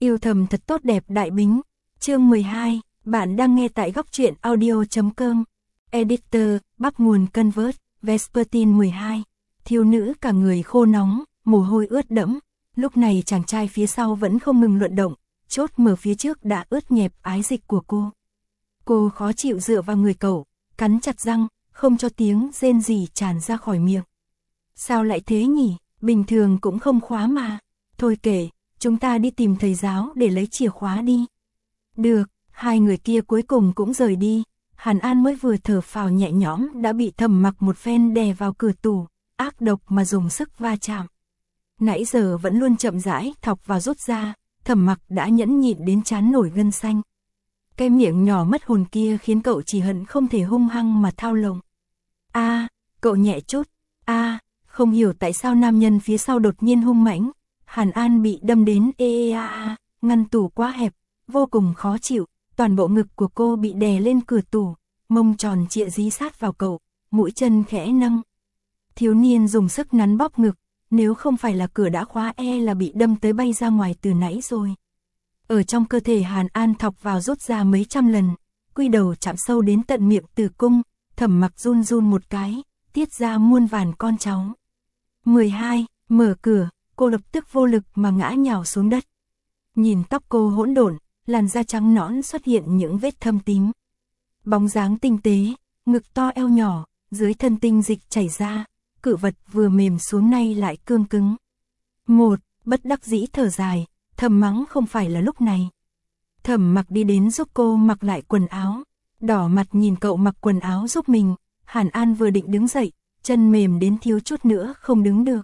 Yêu thầm thật tốt đẹp đại bính. Chương 12, bạn đang nghe tại góc truyện audio.com. Editor, bắt nguồn Convert, Vespertine 12. Thiếu nữ cả người khô nóng, mồ hôi ướt đẫm. Lúc này chàng trai phía sau vẫn không ngừng luận động, chốt mở phía trước đã ướt nhẹp ái dịch của cô. Cô khó chịu dựa vào người cậu, cắn chặt răng, không cho tiếng rên rỉ tràn ra khỏi miệng. Sao lại thế nhỉ, bình thường cũng không khóa mà. Thôi kệ, chúng ta đi tìm thầy giáo để lấy chìa khóa đi. Được, hai người kia cuối cùng cũng rời đi. Hàn An mới vừa thở phào nhẹ nhõm đã bị Thẩm Mặc một phen đè vào cửa tủ, ác độc mà dùng sức va chạm. Nãy giờ vẫn luôn chậm rãi thọc vào rút ra, Thẩm Mặc đã nhẫn nhịn đến trán nổi gân xanh. Cái miệng nhỏ mất hồn kia khiến cậu chỉ hận không thể hung hăng mà thao lồng. Cậu nhẹ chút. Không hiểu tại sao nam nhân phía sau đột nhiên hung mãnh. Hàn An bị đâm đến ngăn tủ quá hẹp, vô cùng khó chịu, toàn bộ ngực của cô bị đè lên cửa tủ, mông tròn trịa dí sát vào cậu, mũi chân khẽ nâng. Thiếu niên dùng sức nắn bóp ngực, nếu không phải là cửa đã khóa là bị đâm tới bay ra ngoài từ nãy rồi. Ở trong cơ thể Hàn An thọc vào rút ra mấy trăm lần, quy đầu chạm sâu đến tận miệng tử cung, Thẩm Mặc run run một cái, tiết ra muôn vàn con cháu. 12, mở cửa, cô lập tức vô lực mà ngã nhào xuống đất. Nhìn tóc cô hỗn độn, làn da trắng nõn xuất hiện những vết thâm tím. Bóng dáng tinh tế, ngực to eo nhỏ, dưới thân tinh dịch chảy ra, cự vật vừa mềm xuống nay lại cương cứng. Bất đắc dĩ thở dài, thầm mắng không phải là lúc này. Thẩm Mặc đi đến giúp cô mặc lại quần áo, đỏ mặt nhìn cậu mặc quần áo giúp mình. Hàn An vừa định đứng dậy, chân mềm đến thiếu chút nữa không đứng được.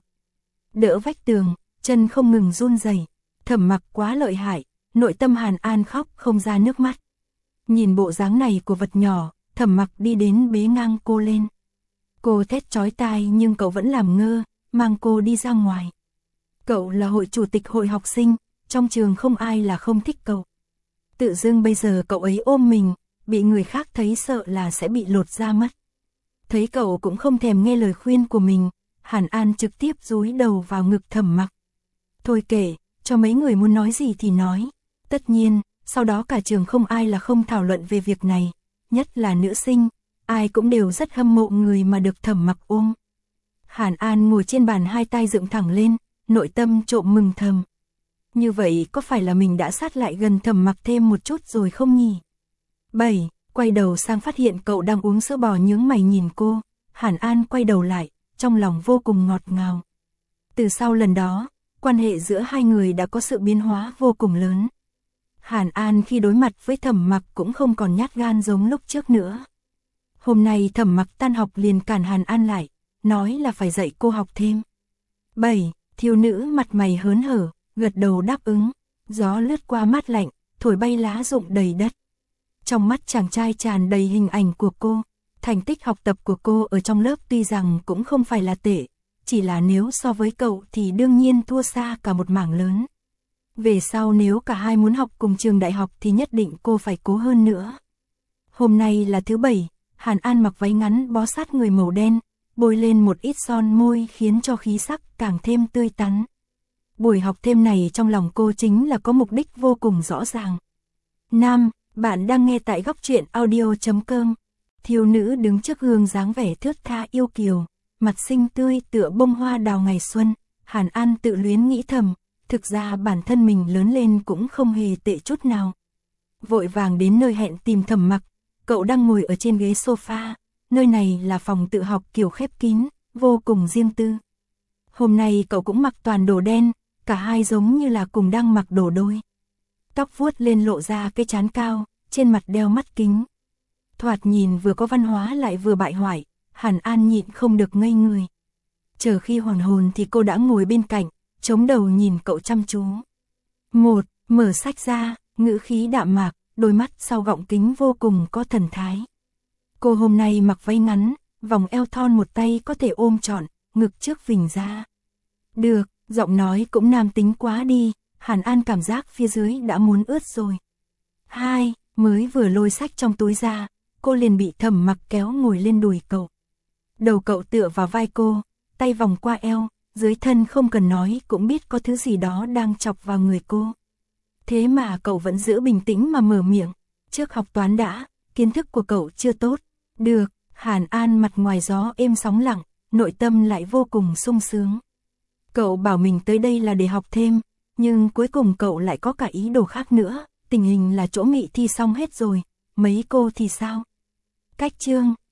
Đỡ vách tường, chân không ngừng run rẩy. Thẩm Mặc quá lợi hại, nội tâm Hàn An khóc không ra nước mắt. Nhìn bộ dáng này của vật nhỏ, Thẩm Mặc đi đến bế ngang cô lên. Cô thét chói tai nhưng cậu vẫn làm ngơ, mang cô đi ra ngoài. Cậu là hội chủ tịch hội học sinh, trong trường không ai là không thích cậu. Tự dưng bây giờ cậu ấy ôm mình, bị người khác thấy sợ là sẽ bị lột da mất. Thấy cậu cũng không thèm nghe lời khuyên của mình, Hàn An trực tiếp dúi đầu vào ngực Thẩm Mặc. Thôi kệ, cho mấy người muốn nói gì thì nói. Tất nhiên, sau đó cả trường không ai là không thảo luận về việc này, nhất là nữ sinh, ai cũng đều rất hâm mộ người mà được Thẩm Mặc ôm. Hàn An ngồi trên bàn hai tay dựng thẳng lên, nội tâm trộm mừng thầm. Như vậy có phải là mình đã sát lại gần Thẩm Mặc thêm một chút rồi không nhỉ? 7. Quay đầu sang phát hiện cậu đang uống sữa bò nhướng mày nhìn cô. Hàn An quay đầu lại, trong lòng vô cùng ngọt ngào. Từ sau lần đó, quan hệ giữa hai người đã có sự biến hóa vô cùng lớn. Hàn An khi đối mặt với Thẩm Mặc cũng không còn nhát gan giống lúc trước nữa. Hôm nay Thẩm Mặc tan học liền cản Hàn An lại, nói là phải dạy cô học thêm. 7. Thiếu nữ mặt mày hớn hở, gật đầu đáp ứng. Gió lướt qua mát lạnh, thổi bay lá rụng đầy đất. Trong mắt chàng trai tràn đầy hình ảnh của cô. Thành tích học tập của cô ở trong lớp tuy rằng cũng không phải là tệ, chỉ là nếu so với cậu thì đương nhiên thua xa cả một mảng lớn. Về sau nếu cả hai muốn học cùng trường đại học thì nhất định cô phải cố hơn nữa. Hôm nay là thứ Bảy, Hàn An mặc váy ngắn bó sát người màu đen, bôi lên một ít son môi khiến cho khí sắc càng thêm tươi tắn. Buổi học thêm này trong lòng cô chính là có mục đích vô cùng rõ ràng. Nam, bạn đang nghe tại góc truyện audio.com. Thiếu nữ đứng trước gương dáng vẻ thướt tha yêu kiều, mặt xinh tươi tựa bông hoa đào ngày xuân. Hàn An tự luyến nghĩ thầm, thực ra bản thân mình lớn lên cũng không hề tệ chút nào. Vội vàng đến nơi hẹn tìm Thẩm Mặc, cậu đang ngồi ở trên ghế sofa, nơi này là phòng tự học kiểu khép kín, vô cùng riêng tư. Hôm nay cậu cũng mặc toàn đồ đen, cả hai giống như là cùng đang mặc đồ đôi. Tóc vuốt lên lộ ra cái trán cao, trên mặt đeo mắt kính. Thoạt nhìn vừa có văn hóa lại vừa bại hoại, Hàn An nhịn không được ngây người. Chờ khi hoàn hồn thì cô đã ngồi bên cạnh, chống đầu nhìn cậu chăm chú. Mở sách ra, ngữ khí đạm mạc, đôi mắt sau gọng kính vô cùng có thần thái. Cô hôm nay mặc váy ngắn, vòng eo thon một tay có thể ôm trọn, ngực trước phình ra. Được, giọng nói cũng nam tính quá đi, Hàn An cảm giác phía dưới đã muốn ướt rồi. 2. Mới vừa lôi sách trong túi ra, cô liền bị Thẩm Mặc kéo ngồi lên đùi cậu. Đầu cậu tựa vào vai cô, tay vòng qua eo, dưới thân không cần nói cũng biết có thứ gì đó đang chọc vào người cô. Thế mà cậu vẫn giữ bình tĩnh mà mở miệng. Trước học toán đã, kiến thức của cậu chưa tốt. Được, Hàn An mặt ngoài gió êm sóng lặng, nội tâm lại vô cùng sung sướng. Cậu bảo mình tới đây là để học thêm, nhưng cuối cùng cậu lại có cả ý đồ khác nữa. Tình hình là chỗ Nghị thi xong hết rồi, mấy cô thì sao? Cách chương